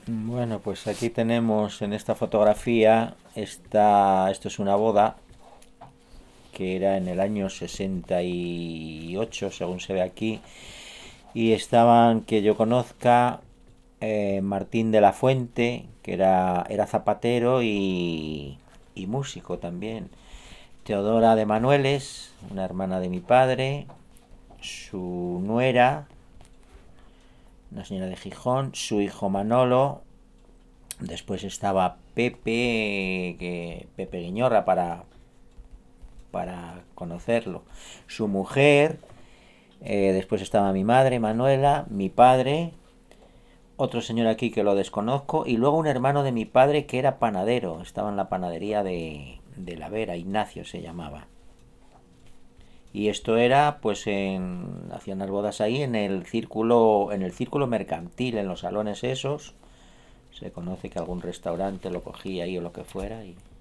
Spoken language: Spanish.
Bueno, pues aquí tenemos en esta fotografía, esto es una boda que era en el año 68, según se ve aquí, y estaban, que yo conozca, Martín de la Fuente, que era zapatero y músico también. Teodora de Manueles, una hermana de mi padre, su nuera, una señora de Gijón, su hijo Manolo. Después estaba Pepe Guiñorra para conocerlo. Su mujer, después estaba mi madre, Manuela, mi padre, otro señor aquí que lo desconozco, y luego un hermano de mi padre que era panadero, estaba en la panadería de La Vera, Ignacio se llamaba. Y esto era, pues, hacían las bodas ahí en el círculo mercantil, en los salones esos. Se conoce que algún restaurante lo cogía ahí o lo que fuera.